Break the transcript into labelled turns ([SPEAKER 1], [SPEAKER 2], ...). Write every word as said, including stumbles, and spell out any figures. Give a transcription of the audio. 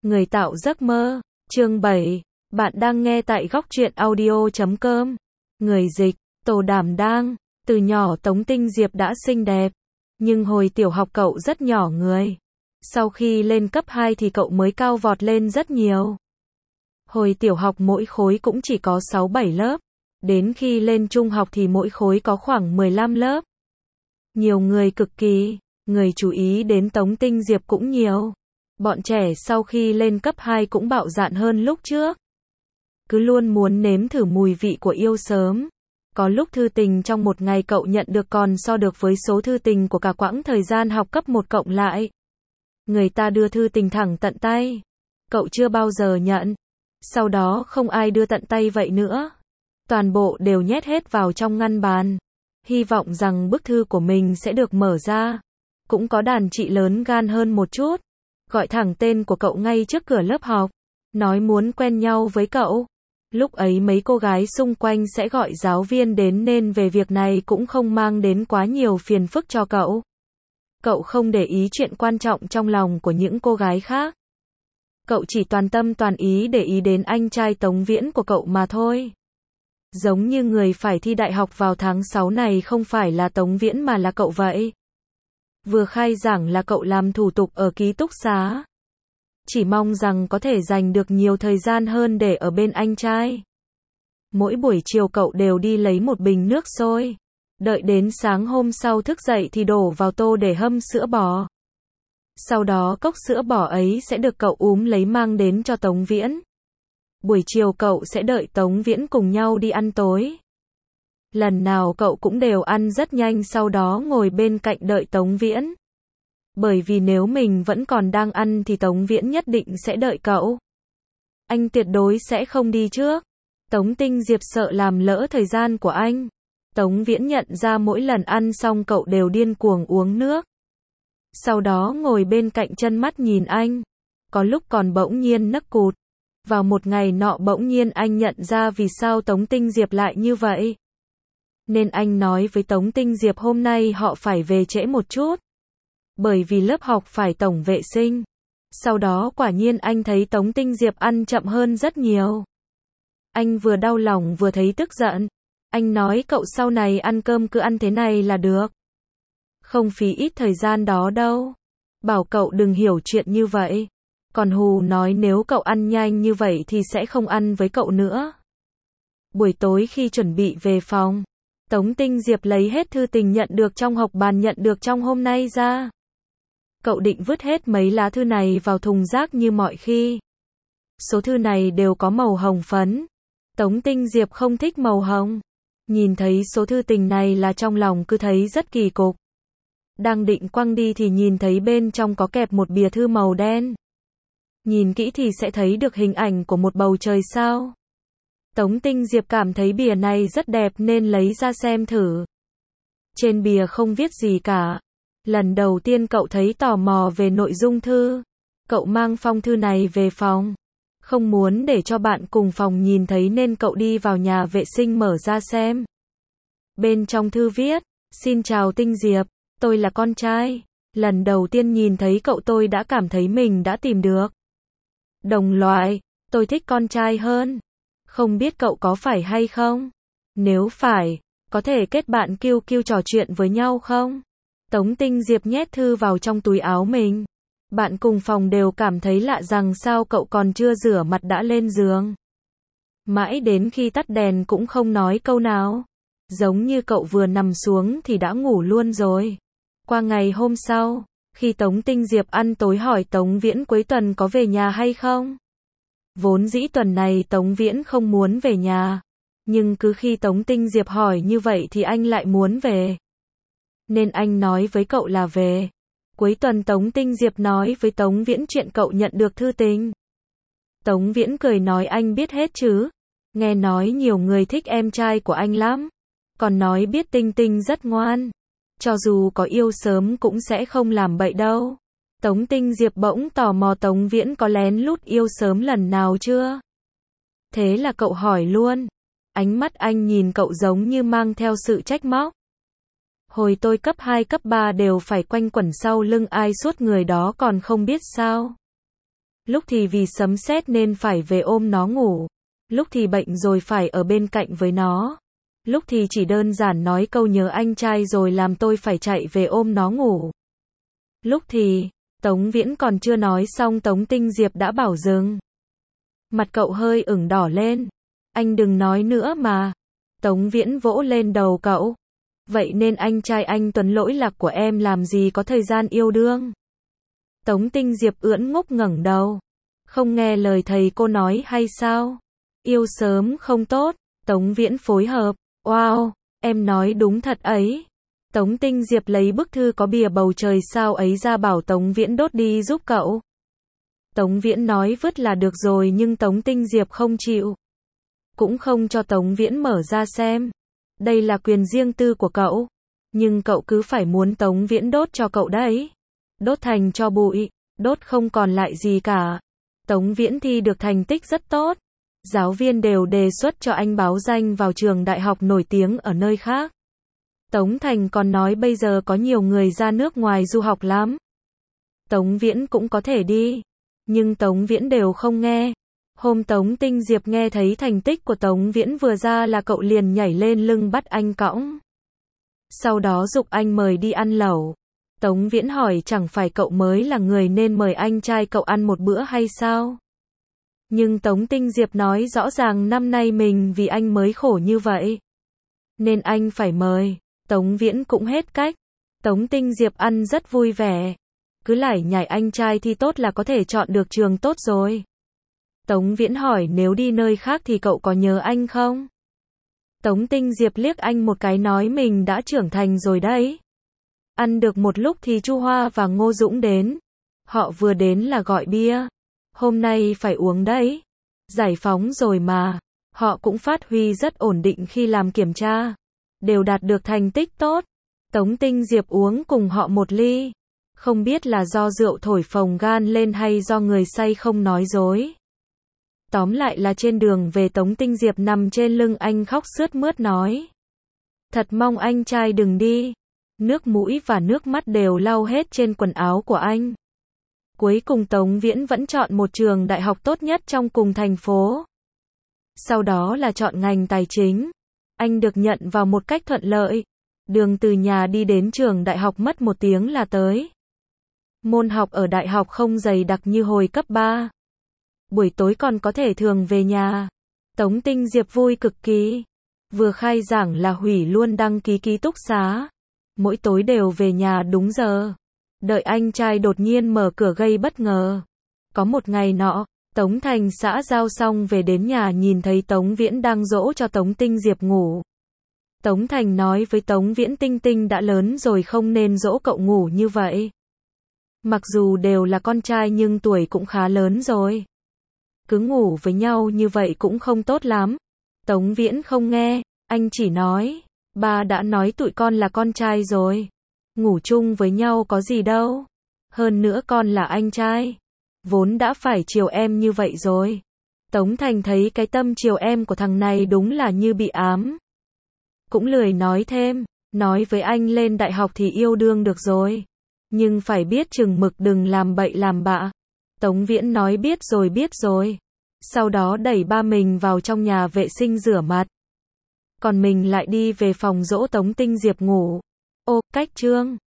[SPEAKER 1] Người tạo giấc mơ, chương bảy. Bạn đang nghe tại góc truyện audio chấm com. Người dịch, Tô Đảm Đang. Từ nhỏ Tống Tinh Diệp đã xinh đẹp, nhưng hồi tiểu học cậu rất nhỏ người. Sau khi lên cấp hai thì cậu mới cao vọt lên rất nhiều. Hồi tiểu học mỗi khối cũng chỉ có sáu bảy lớp, đến khi lên trung học thì mỗi khối có khoảng mười lăm lớp. Nhiều người cực kỳ, người chú ý đến Tống Tinh Diệp cũng nhiều. Bọn trẻ sau khi lên cấp hai cũng bạo dạn hơn lúc trước. Cứ luôn muốn nếm thử mùi vị của yêu sớm. Có lúc thư tình trong một ngày cậu nhận được còn so được với số thư tình của cả quãng thời gian học cấp một cộng lại. Người ta đưa thư tình thẳng tận tay. Cậu chưa bao giờ nhận. Sau đó không ai đưa tận tay vậy nữa. Toàn bộ đều nhét hết vào trong ngăn bàn. Hy vọng rằng bức thư của mình sẽ được mở ra. Cũng có đàn chị lớn gan hơn một chút. Gọi thẳng tên của cậu ngay trước cửa lớp học. Nói muốn quen nhau với cậu. Lúc ấy mấy cô gái xung quanh sẽ gọi giáo viên đến nên về việc này cũng không mang đến quá nhiều phiền phức cho cậu. Cậu không để ý chuyện quan trọng trong lòng của những cô gái khác. Cậu chỉ toàn tâm toàn ý để ý đến anh trai Tống Viễn của cậu mà thôi. Giống như người phải thi đại học vào tháng sáu này không phải là Tống Viễn mà là cậu vậy. Vừa khai giảng là cậu làm thủ tục ở ký túc xá. Chỉ mong rằng có thể dành được nhiều thời gian hơn để ở bên anh trai. Mỗi buổi chiều cậu đều đi lấy một bình nước sôi. Đợi đến sáng hôm sau thức dậy thì đổ vào tô để hâm sữa bò. Sau đó cốc sữa bò ấy sẽ được cậu úm lấy mang đến cho Tống Viễn. Buổi chiều cậu sẽ đợi Tống Viễn cùng nhau đi ăn tối. Lần nào cậu cũng đều ăn rất nhanh sau đó ngồi bên cạnh đợi Tống Viễn. Bởi vì nếu mình vẫn còn đang ăn thì Tống Viễn nhất định sẽ đợi cậu. Anh tuyệt đối sẽ không đi trước. Tống Tinh Diệp sợ làm lỡ thời gian của anh. Tống Viễn nhận ra mỗi lần ăn xong cậu đều điên cuồng uống nước. Sau đó ngồi bên cạnh chân mắt nhìn anh. Có lúc còn bỗng nhiên nấc cụt. Vào một ngày nọ bỗng nhiên anh nhận ra vì sao Tống Tinh Diệp lại như vậy. Nên anh nói với Tống Tinh Diệp hôm nay họ phải về trễ một chút. Bởi vì lớp học phải tổng vệ sinh. Sau đó quả nhiên anh thấy Tống Tinh Diệp ăn chậm hơn rất nhiều. Anh vừa đau lòng vừa thấy tức giận. Anh nói cậu sau này ăn cơm cứ ăn thế này là được. Không phí ít thời gian đó đâu. Bảo cậu đừng hiểu chuyện như vậy. Còn hù nói nếu cậu ăn nhanh như vậy thì sẽ không ăn với cậu nữa. Buổi tối khi chuẩn bị về phòng, Tống Tinh Diệp lấy hết thư tình nhận được trong học bàn nhận được trong hôm nay ra. Cậu định vứt hết mấy lá thư này vào thùng rác như mọi khi. Số thư này đều có màu hồng phấn. Tống Tinh Diệp không thích màu hồng. Nhìn thấy số thư tình này là trong lòng cứ thấy rất kỳ cục. Đang định quăng đi thì nhìn thấy bên trong có kẹp một bìa thư màu đen. Nhìn kỹ thì sẽ thấy được hình ảnh của một bầu trời sao. Tống Tinh Diệp cảm thấy bìa này rất đẹp nên lấy ra xem thử. Trên bìa không viết gì cả. Lần đầu tiên cậu thấy tò mò về nội dung thư. Cậu mang phong thư này về phòng. Không muốn để cho bạn cùng phòng nhìn thấy nên cậu đi vào nhà vệ sinh mở ra xem. Bên trong thư viết, xin chào Tinh Diệp, tôi là con trai. Lần đầu tiên nhìn thấy cậu tôi đã cảm thấy mình đã tìm được đồng loại, tôi thích con trai hơn. Không biết cậu có phải hay không? Nếu phải, có thể kết bạn Q Q trò chuyện với nhau không? Tống Tinh Diệp nhét thư vào trong túi áo mình. Bạn cùng phòng đều cảm thấy lạ rằng sao cậu còn chưa rửa mặt đã lên giường. Mãi đến khi tắt đèn cũng không nói câu nào. Giống như cậu vừa nằm xuống thì đã ngủ luôn rồi. Qua ngày hôm sau, khi Tống Tinh Diệp ăn tối hỏi Tống Viễn cuối tuần có về nhà hay không. Vốn dĩ tuần này Tống Viễn không muốn về nhà. Nhưng cứ khi Tống Tinh Diệp hỏi như vậy thì anh lại muốn về. Nên anh nói với cậu là về. Cuối tuần Tống Tinh Diệp nói với Tống Viễn chuyện cậu nhận được thư tình. Tống Viễn cười nói anh biết hết chứ. Nghe nói nhiều người thích em trai của anh lắm. Còn nói biết Tinh Tinh rất ngoan. Cho dù có yêu sớm cũng sẽ không làm bậy đâu. Tống Tinh Diệp bỗng tò mò Tống Viễn có lén lút yêu sớm lần nào chưa? Thế là cậu hỏi luôn. Ánh mắt anh nhìn cậu giống như mang theo sự trách móc. Hồi tôi cấp hai cấp ba đều phải quanh quẩn sau lưng ai suốt người đó còn không biết sao. Lúc thì vì sấm sét nên phải về ôm nó ngủ. Lúc thì bệnh rồi phải ở bên cạnh với nó. Lúc thì chỉ đơn giản nói câu nhớ anh trai rồi làm tôi phải chạy về ôm nó ngủ. Lúc thì, Tống Viễn còn chưa nói xong Tống Tinh Diệp đã bảo dừng. Mặt cậu hơi ửng đỏ lên. Anh đừng nói nữa mà. Tống Viễn vỗ lên đầu cậu. Vậy nên anh trai anh Tuấn lỗi lạc của em làm gì có thời gian yêu đương. Tống Tinh Diệp ưỡn ngốc ngẩng đầu. Không nghe lời thầy cô nói hay sao? Yêu sớm không tốt. Tống Viễn phối hợp. Wow, em nói đúng thật ấy. Tống Tinh Diệp lấy bức thư có bìa bầu trời sao ấy ra bảo Tống Viễn đốt đi giúp cậu. Tống Viễn nói vứt là được rồi nhưng Tống Tinh Diệp không chịu. Cũng không cho Tống Viễn mở ra xem. Đây là quyền riêng tư của cậu. Nhưng cậu cứ phải muốn Tống Viễn đốt cho cậu đấy. Đốt thành cho bụi, đốt không còn lại gì cả. Tống Viễn thi được thành tích rất tốt. Giáo viên đều đề xuất cho anh báo danh vào trường đại học nổi tiếng ở nơi khác. Tống Thành còn nói bây giờ có nhiều người ra nước ngoài du học lắm. Tống Viễn cũng có thể đi. Nhưng Tống Viễn đều không nghe. Hôm Tống Tinh Diệp nghe thấy thành tích của Tống Viễn vừa ra là cậu liền nhảy lên lưng bắt anh cõng. Sau đó giục anh mời đi ăn lẩu. Tống Viễn hỏi chẳng phải cậu mới là người nên mời anh trai cậu ăn một bữa hay sao? Nhưng Tống Tinh Diệp nói rõ ràng năm nay mình vì anh mới khổ như vậy. Nên anh phải mời. Tống Viễn cũng hết cách. Tống Tinh Diệp ăn rất vui vẻ. Cứ lải nhải anh trai thi tốt là có thể chọn được trường tốt rồi. Tống Viễn hỏi nếu đi nơi khác thì cậu có nhớ anh không? Tống Tinh Diệp liếc anh một cái nói mình đã trưởng thành rồi đấy. Ăn được một lúc thì Chu Hoa và Ngô Dũng đến. Họ vừa đến là gọi bia. Hôm nay phải uống đấy. Giải phóng rồi mà. Họ cũng phát huy rất ổn định khi làm kiểm tra. Đều đạt được thành tích tốt. Tống Tinh Diệp uống cùng họ một ly. Không biết là do rượu thổi phồng gan lên hay do người say không nói dối. Tóm lại là trên đường về Tống Tinh Diệp nằm trên lưng anh khóc sướt mướt nói. Thật mong anh trai đừng đi. Nước mũi và nước mắt đều lau hết trên quần áo của anh. Cuối cùng Tống Viễn vẫn chọn một trường đại học tốt nhất trong cùng thành phố. Sau đó là chọn ngành tài chính. Anh được nhận vào một cách thuận lợi. Đường từ nhà đi đến trường đại học mất một tiếng là tới. Môn học ở đại học không dày đặc như hồi cấp ba. Buổi tối còn có thể thường về nhà. Tống Tinh Diệp vui cực kỳ. Vừa khai giảng là hủy luôn đăng ký ký túc xá. Mỗi tối đều về nhà đúng giờ. Đợi anh trai đột nhiên mở cửa gây bất ngờ. Có một ngày nọ, Tống Thành xã giao xong về đến nhà nhìn thấy Tống Viễn đang dỗ cho Tống Tinh Diệp ngủ. Tống Thành nói với Tống Viễn Tinh Tinh đã lớn rồi không nên dỗ cậu ngủ như vậy. Mặc dù đều là con trai nhưng tuổi cũng khá lớn rồi. Cứ ngủ với nhau như vậy cũng không tốt lắm. Tống Viễn không nghe, anh chỉ nói, ba đã nói tụi con là con trai rồi. Ngủ chung với nhau có gì đâu. Hơn nữa con là anh trai. Vốn đã phải chiều em như vậy rồi. Tống Thành thấy cái tâm chiều em của thằng này đúng là như bị ám. Cũng lười nói thêm, nói với anh lên đại học thì yêu đương được rồi. Nhưng phải biết chừng mực đừng làm bậy làm bạ. Tống Viễn nói biết rồi biết rồi. Sau đó đẩy ba mình vào trong nhà vệ sinh rửa mặt. Còn mình lại đi về phòng dỗ Tống Tinh Diệp ngủ. Ô, cách chương.